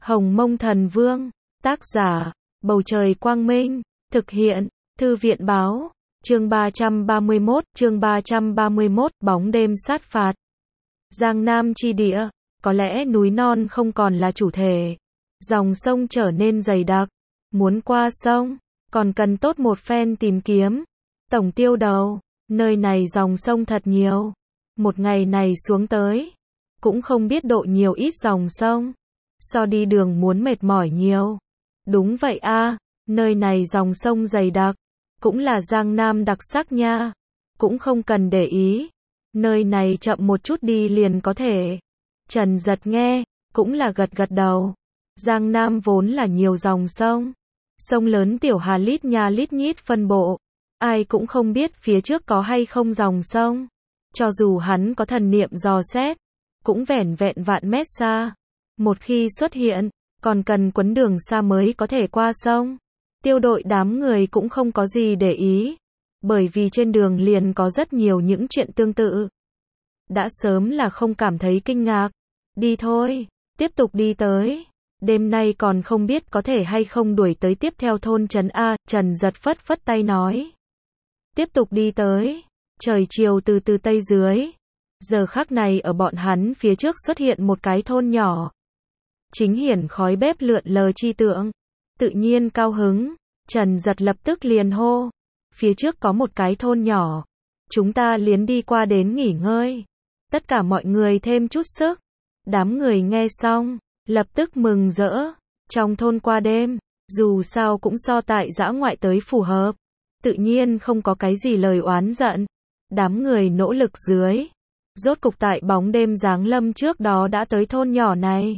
Hồng Mông Thần Vương, tác giả, Bầu Trời Quang Minh, thực hiện, Thư viện Báo, chương 331, bóng đêm sát phạt. Giang Nam chi địa, có lẽ núi non không còn là chủ thể. Dòng sông trở nên dày đặc, muốn qua sông, còn cần tốt một phen tìm kiếm. Tổng tiêu đầu, nơi này dòng sông thật nhiều. Một ngày này xuống tới, cũng không biết độ nhiều ít dòng sông. So đi đường muốn mệt mỏi nhiều. Đúng vậy a, nơi này dòng sông dày đặc, cũng là Giang Nam đặc sắc nha. Cũng không cần để ý, nơi này chậm một chút đi liền có thể. Trần Giật nghe, cũng là gật gật đầu. Giang Nam vốn là nhiều dòng sông. Sông lớn tiểu hà lít nha lít nhít phân bộ. Ai cũng không biết phía trước có hay không dòng sông. Cho dù hắn có thần niệm dò xét, cũng vẻn vẹn vạn mét xa. Một khi xuất hiện, còn cần quấn đường xa mới có thể qua sông. Tiêu đội đám người cũng không có gì để ý, bởi vì trên đường liền có rất nhiều những chuyện tương tự. Đã sớm là không cảm thấy kinh ngạc. Đi thôi, tiếp tục đi tới. Đêm nay còn không biết có thể hay không đuổi tới tiếp theo thôn trấn A. Trần Giật phất phất tay nói. Tiếp tục đi tới. Trời chiều từ từ tây dưới. Giờ khắc này ở bọn hắn phía trước xuất hiện một cái thôn nhỏ. Chính hiển khói bếp lượn lờ chi tượng. Tự nhiên cao hứng. Trần Giật lập tức liền hô. Phía trước có một cái thôn nhỏ. Chúng ta liền đi qua đến nghỉ ngơi. Tất cả mọi người thêm chút sức. Đám người nghe xong, lập tức mừng rỡ. Trong thôn qua đêm, dù sao cũng so tại dã ngoại tới phù hợp. Tự nhiên không có cái gì lời oán giận. Đám người nỗ lực dưới. Rốt cục tại bóng đêm giáng lâm trước đó đã tới thôn nhỏ này.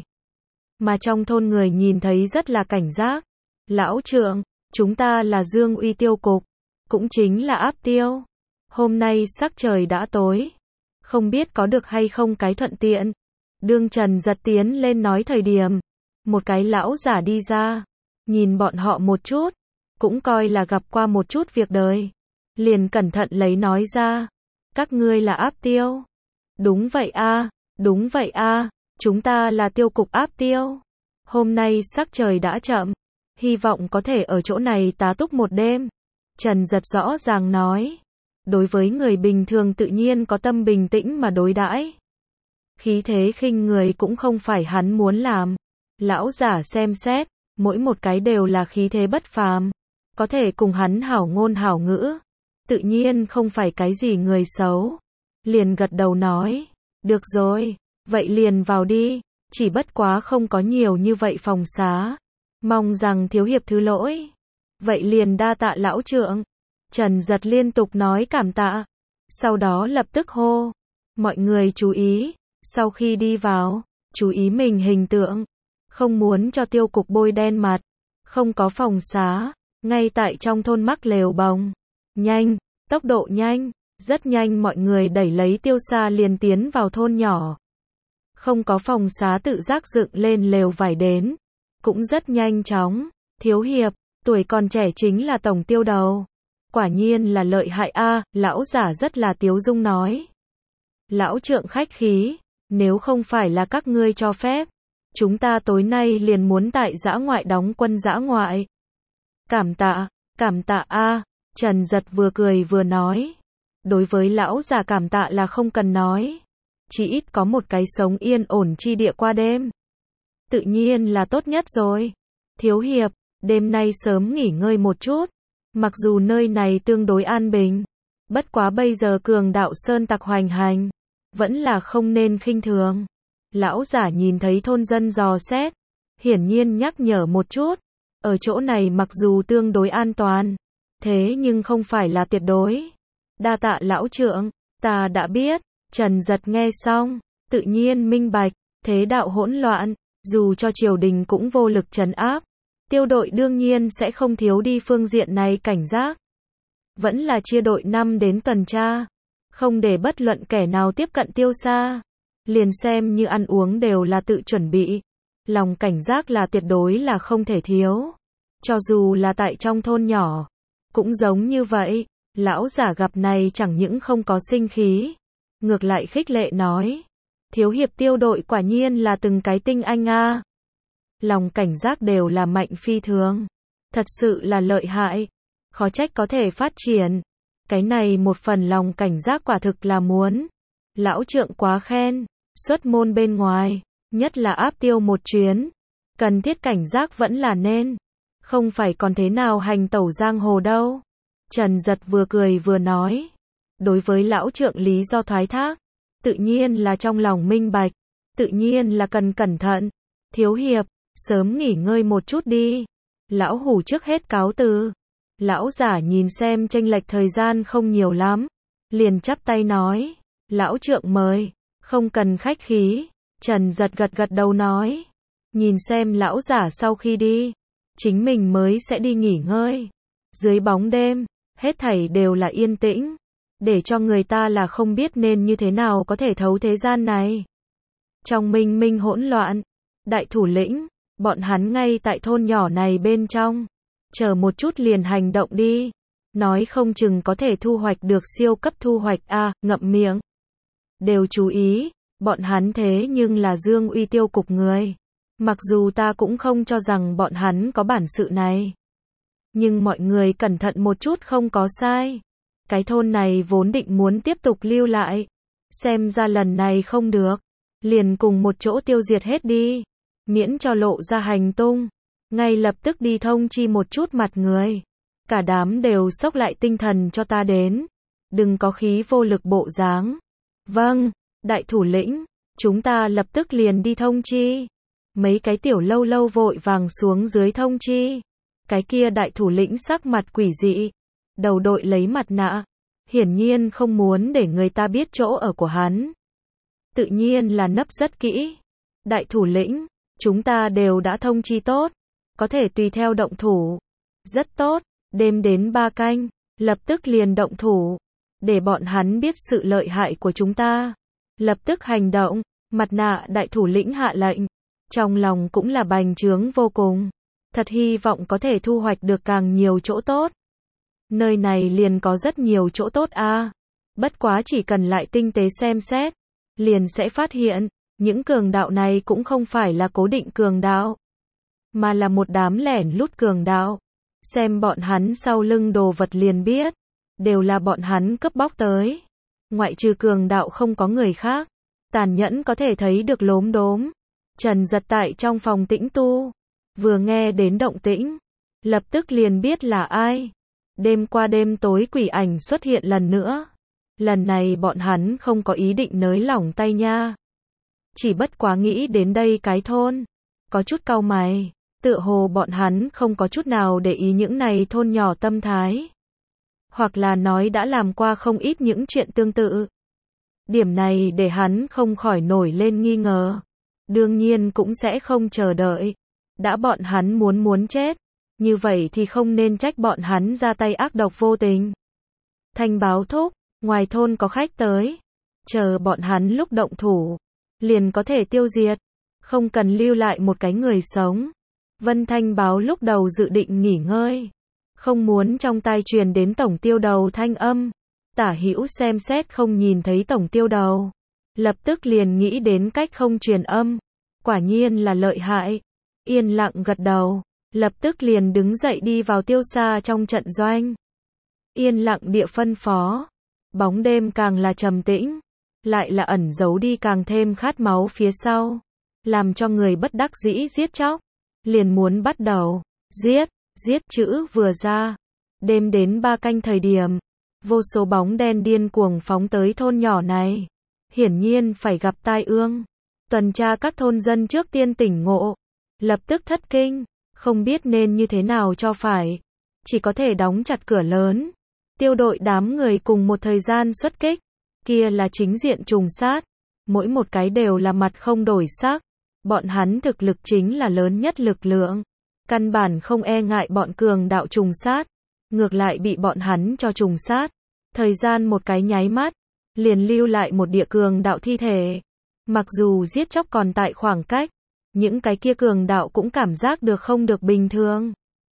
Mà trong thôn người nhìn thấy rất là cảnh giác. Lão trượng, chúng ta là Dương Uy tiêu cục, cũng chính là áp tiêu. Hôm nay sắc trời đã tối. Không biết có được hay không cái thuận tiện. Đương Trần Giật tiến lên nói thời điểm. Một cái lão giả đi ra. Nhìn bọn họ một chút. Cũng coi là gặp qua một chút việc đời. Liền cẩn thận lấy nói ra. Các ngươi là áp tiêu. Đúng vậy a, đúng vậy a, chúng ta là tiêu cục áp tiêu. Hôm nay sắc trời đã chậm. Hy vọng có thể ở chỗ này tá túc một đêm. Trần Giật rõ ràng nói. Đối với người bình thường tự nhiên có tâm bình tĩnh mà đối đãi. Khí thế khinh người cũng không phải hắn muốn làm. Lão giả xem xét, mỗi một cái đều là khí thế bất phàm. Có thể cùng hắn hảo ngôn hảo ngữ. Tự nhiên không phải cái gì người xấu. Liền gật đầu nói. Được rồi, vậy liền vào đi. Chỉ bất quá không có nhiều như vậy phòng xá. Mong rằng thiếu hiệp thứ lỗi. Vậy liền đa tạ lão trượng. Trần Giật liên tục nói cảm tạ. Sau đó lập tức hô. Mọi người chú ý. Sau khi đi vào, chú ý mình hình tượng. Không muốn cho tiêu cục bôi đen mặt. Không có phòng xá. Ngay tại trong thôn mắc lều bồng. Nhanh, tốc độ nhanh. Rất nhanh mọi người đẩy lấy tiêu xa liền tiến vào thôn nhỏ. Không có phòng xá tự giác dựng lên lều vải đến. Cũng rất nhanh chóng. Thiếu hiệp, tuổi còn trẻ chính là tổng tiêu đầu. Quả nhiên là lợi hại a, lão giả rất là tiếu dung nói. Lão trượng khách khí, nếu không phải là các ngươi cho phép, chúng ta tối nay liền muốn tại dã ngoại đóng quân dã ngoại. Cảm tạ a, Trần Giật vừa cười vừa nói. Đối với lão già cảm tạ là không cần nói. Chỉ ít có một cái sống yên ổn chi địa qua đêm. Tự nhiên là tốt nhất rồi. Thiếu hiệp, đêm nay sớm nghỉ ngơi một chút. Mặc dù nơi này tương đối an bình. Bất quá bây giờ cường đạo sơn tặc hoành hành. Vẫn là không nên khinh thường. Lão giả nhìn thấy thôn dân dò xét. Hiển nhiên nhắc nhở một chút. Ở chỗ này mặc dù tương đối an toàn. Thế nhưng không phải là tuyệt đối. Đa tạ lão trượng, ta đã biết. Trần Giật nghe xong, tự nhiên minh bạch. Thế đạo hỗn loạn, dù cho triều đình cũng vô lực trấn áp. Tiêu đội đương nhiên sẽ không thiếu đi phương diện này cảnh giác. Vẫn là chia đội 5 đến tuần tra. Không để bất luận kẻ nào tiếp cận tiêu xa. Liền xem như ăn uống đều là tự chuẩn bị. Lòng cảnh giác là tuyệt đối là không thể thiếu. Cho dù là tại trong thôn nhỏ. Cũng giống như vậy. Lão giả gặp này chẳng những không có sinh khí. Ngược lại khích lệ nói. Thiếu hiệp tiêu đội quả nhiên là từng cái tinh anh a. lòng cảnh giác đều là mạnh phi thường. Thật sự là lợi hại. Khó trách có thể phát triển. Cái này một phần lòng cảnh giác quả thực là muốn. Lão trượng quá khen. Xuất môn bên ngoài, nhất là áp tiêu một chuyến. Cần thiết cảnh giác vẫn là nên. Không phải còn thế nào hành tẩu giang hồ đâu. Trần Giật vừa cười vừa nói. Đối với lão trượng lý do thoái thác, tự nhiên là trong lòng minh bạch. Tự nhiên là cần cẩn thận. Thiếu hiệp, sớm nghỉ ngơi một chút đi. Lão hủ trước hết cáo từ. Lão giả nhìn xem chênh lệch thời gian không nhiều lắm. Liền chắp tay nói. Lão trượng mời. Không cần khách khí. Trần Giật gật gật đầu nói. Nhìn xem lão giả sau khi đi. Chính mình mới sẽ đi nghỉ ngơi. Dưới bóng đêm, hết thảy đều là yên tĩnh. Để cho người ta là không biết nên như thế nào có thể thấu thế gian này. Trong minh minh hỗn loạn. Đại thủ lĩnh, bọn hắn ngay tại thôn nhỏ này bên trong. Chờ một chút liền hành động đi. Nói không chừng có thể thu hoạch được siêu cấp thu hoạch a, ngậm miệng. Đều chú ý, bọn hắn thế nhưng là Dương Uy tiêu cục người. Mặc dù ta cũng không cho rằng bọn hắn có bản sự này. Nhưng mọi người cẩn thận một chút không có sai. Cái thôn này vốn định muốn tiếp tục lưu lại. Xem ra lần này không được. Liền cùng một chỗ tiêu diệt hết đi. Miễn cho lộ ra hành tung. Ngay lập tức đi thông chi một chút mặt người. Cả đám đều xốc lại tinh thần cho ta đến. Đừng có khí vô lực bộ dáng. Vâng, đại thủ lĩnh. Chúng ta lập tức liền đi thông chi. Mấy cái tiểu lâu lâu vội vàng xuống dưới thông chi. Cái kia đại thủ lĩnh sắc mặt quỷ dị. Đầu đội lấy mặt nạ. Hiển nhiên không muốn để người ta biết chỗ ở của hắn. Tự nhiên là nấp rất kỹ. Đại thủ lĩnh, chúng ta đều đã thông chi tốt. Có thể tùy theo động thủ. Rất tốt, đêm đến 3 canh. Lập tức liền động thủ. Để bọn hắn biết sự lợi hại của chúng ta. Lập tức hành động. Mặt nạ đại thủ lĩnh hạ lệnh. Trong lòng cũng là bành trướng vô cùng. Thật hy vọng có thể thu hoạch được càng nhiều chỗ tốt. Nơi này liền có rất nhiều chỗ tốt a. Bất quá chỉ cần lại tinh tế xem xét, liền sẽ phát hiện, những cường đạo này cũng không phải là cố định cường đạo, mà là một đám lẻn lút cường đạo. Xem bọn hắn sau lưng đồ vật liền biết, đều là bọn hắn cướp bóc tới. Ngoại trừ cường đạo không có người khác, tàn nhẫn có thể thấy được lốm đốm. Trần Giật tại trong phòng tĩnh tu, vừa nghe đến động tĩnh, lập tức liền biết là ai. Đêm qua đêm tối quỷ ảnh xuất hiện lần nữa. Lần này bọn hắn không có ý định nới lỏng tay nha. Chỉ bất quá nghĩ đến đây cái thôn. Có chút cau mày. Tựa hồ bọn hắn không có chút nào để ý những này thôn nhỏ tâm thái. Hoặc là nói đã làm qua không ít những chuyện tương tự. Điểm này để hắn không khỏi nổi lên nghi ngờ. Đương nhiên cũng sẽ không chờ đợi. Đã bọn hắn muốn chết. Như vậy thì không nên trách bọn hắn ra tay ác độc vô tình. Thanh báo thúc, ngoài thôn có khách tới. Chờ bọn hắn lúc động thủ. Liền có thể tiêu diệt. Không cần lưu lại một cái người sống. Vân Thanh báo lúc đầu dự định nghỉ ngơi. Không muốn trong tai truyền đến tổng tiêu đầu thanh âm. Tả hữu xem xét không nhìn thấy tổng tiêu đầu. Lập tức liền nghĩ đến cách không truyền âm. Quả nhiên là lợi hại. Yên lặng gật đầu. Lập tức liền đứng dậy đi vào tiêu xa trong trận doanh. Yên lặng địa phân phó. Bóng đêm càng là trầm tĩnh. Lại là ẩn giấu đi càng thêm khát máu phía sau. Làm cho người bất đắc dĩ giết chóc. Liền muốn bắt đầu. Giết chữ vừa ra. Đêm đến 3 canh thời điểm. Vô số bóng đen điên cuồng phóng tới thôn nhỏ này. Hiển nhiên phải gặp tai ương. Tuần tra các thôn dân trước tiên tỉnh ngộ. Lập tức thất kinh. Không biết nên như thế nào cho phải. Chỉ có thể đóng chặt cửa lớn. Tiêu đội đám người cùng một thời gian xuất kích. Kia là chính diện trùng sát. Mỗi một cái đều là mặt không đổi sắc. Bọn hắn thực lực chính là lớn nhất lực lượng. Căn bản không e ngại bọn cường đạo trùng sát. Ngược lại bị bọn hắn cho trùng sát. Thời gian một cái nháy mắt. Liền lưu lại một địa cường đạo thi thể. Mặc dù giết chóc còn tại khoảng cách. Những cái kia cường đạo cũng cảm giác được không được bình thường.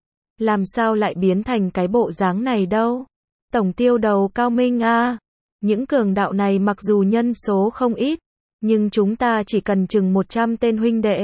Làm sao lại biến thành cái bộ dáng này đâu? Tổng tiêu đầu cao minh a. Những cường đạo này mặc dù nhân số không ít, nhưng chúng ta chỉ cần chừng 100 tên huynh đệ.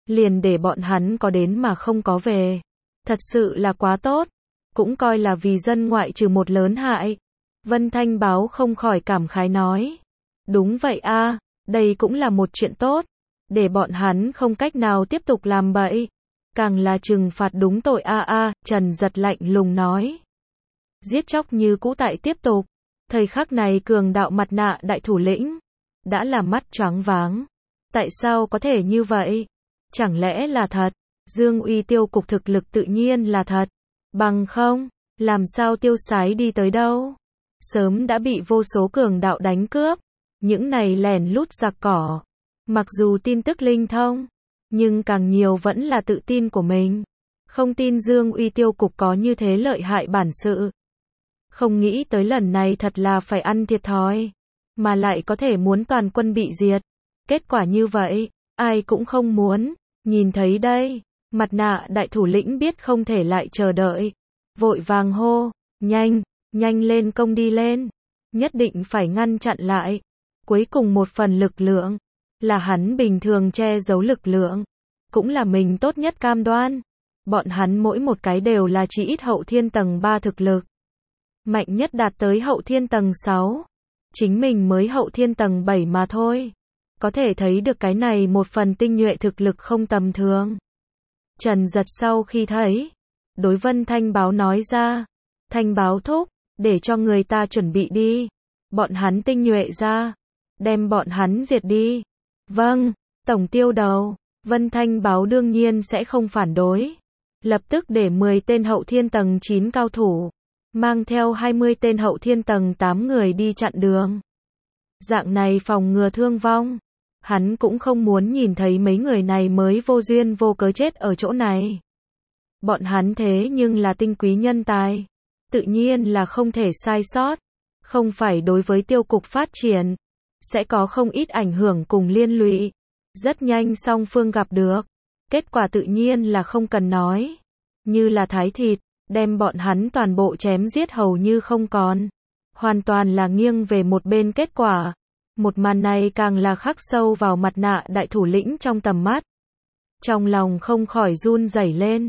liền để bọn hắn có đến mà không có về. Thật sự là quá tốt, cũng coi là vì dân ngoại trừ một lớn hại. Vân Thanh Báo không khỏi cảm khái nói. Đúng vậy a, đây cũng là một chuyện tốt, để bọn hắn không cách nào tiếp tục làm bậy. Càng là trừng phạt đúng tội a. Trần Giật lạnh lùng nói. Giết chóc như cũ tại tiếp tục. Thời khắc này cường đạo mặt nạ đại thủ lĩnh đã là mắt choáng váng. Tại sao có thể như vậy? Chẳng lẽ là thật? Dương Uy tiêu cục thực lực tự nhiên là thật. Bằng không, làm sao tiêu sái đi tới đâu? Sớm đã bị vô số cường đạo đánh cướp. Những này lèn lút giặc cỏ. Mặc dù tin tức linh thông, nhưng càng nhiều vẫn là tự tin của mình. Không tin Dương Uy tiêu cục có như thế lợi hại bản sự. Không nghĩ tới lần này thật là phải ăn thiệt thòi. Mà lại có thể muốn toàn quân bị diệt. Kết quả như vậy, ai cũng không muốn. Nhìn thấy đây, mặt nạ đại thủ lĩnh biết không thể lại chờ đợi. Vội vàng hô, nhanh, nhanh lên công đi lên. Nhất định phải ngăn chặn lại. Cuối cùng một phần lực lượng, là hắn bình thường che giấu lực lượng. Cũng là mình tốt nhất cam đoan. Bọn hắn mỗi một cái đều là chỉ ít hậu thiên tầng 3 thực lực. Mạnh nhất đạt tới hậu thiên tầng 6. Chính mình mới hậu thiên tầng 7 mà thôi. Có thể thấy được cái này một phần tinh nhuệ thực lực không tầm thường. Trần Giật sau khi thấy, đối Vân Thanh Báo nói ra. Thanh Báo thúc, để cho người ta chuẩn bị đi. Bọn hắn tinh nhuệ ra. Đem bọn hắn diệt đi. Vâng, tổng tiêu đầu. Vân Thanh Báo đương nhiên sẽ không phản đối. Lập tức để 10 tên hậu thiên tầng 9 cao thủ. Mang theo 20 tên hậu thiên tầng 8 người đi chặn đường. Dạng này phòng ngừa thương vong. Hắn cũng không muốn nhìn thấy mấy người này mới vô duyên vô cớ chết ở chỗ này. Bọn hắn thế nhưng là tinh quý nhân tài. Tự nhiên là không thể sai sót. Không phải đối với tiêu cục phát triển. Sẽ có không ít ảnh hưởng cùng liên lụy. Rất nhanh song phương gặp được. Kết quả tự nhiên là không cần nói. Như là thái thịt. Đem bọn hắn toàn bộ chém giết hầu như không còn. Hoàn toàn là nghiêng về một bên kết quả. Một màn này càng là khắc sâu vào mặt nạ đại thủ lĩnh trong tầm mắt. Trong lòng không khỏi run rẩy lên.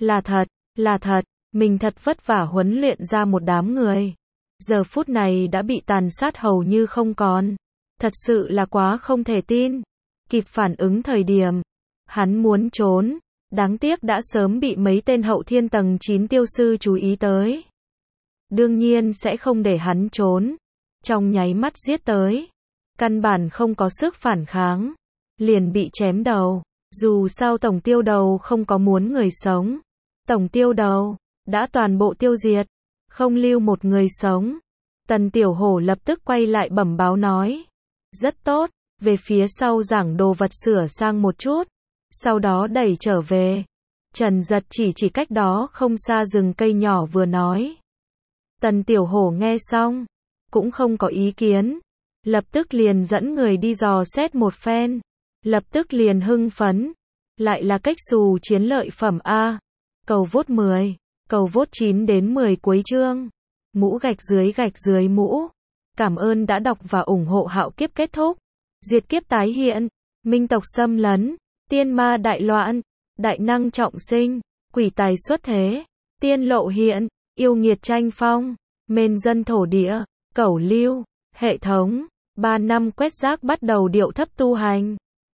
Là thật, mình thật vất vả huấn luyện ra một đám người. Giờ phút này đã bị tàn sát hầu như không còn. Thật sự là quá không thể tin. Kịp phản ứng thời điểm. Hắn muốn trốn. Đáng tiếc đã sớm bị mấy tên hậu thiên tầng 9 tiêu sư chú ý tới. Đương nhiên sẽ không để hắn trốn. Trong nháy mắt giết tới. Căn bản không có sức phản kháng. Liền bị chém đầu. Dù sao tổng tiêu đầu không có muốn người sống. Tổng tiêu đầu đã toàn bộ tiêu diệt. Không lưu một người sống. Tần Tiểu Hổ lập tức quay lại bẩm báo nói. Rất tốt. Về phía sau giảng đồ vật sửa sang một chút. Sau đó đẩy trở về. Trần Giật chỉ cách đó không xa rừng cây nhỏ vừa nói. Tần Tiểu Hổ nghe xong. Cũng không có ý kiến. Lập tức liền dẫn người đi dò xét một phen. Lập tức liền hưng phấn. Lại là cách xù chiến lợi phẩm A. Cầu vốt 10. Cầu vốt 9 đến 10 cuối chương. Mũ gạch dưới mũ. Cảm ơn đã đọc và ủng hộ Hạo Kiếp kết thúc. Diệt kiếp tái hiện. Minh tộc xâm lấn. Tiên ma đại loạn. Đại năng trọng sinh. Quỷ tài xuất thế. Tiên lộ hiện. Yêu nghiệt tranh phong. Mên dân thổ địa. Cẩu lưu. Hệ thống. 3 năm quét rác bắt đầu điệu thấp tu hành.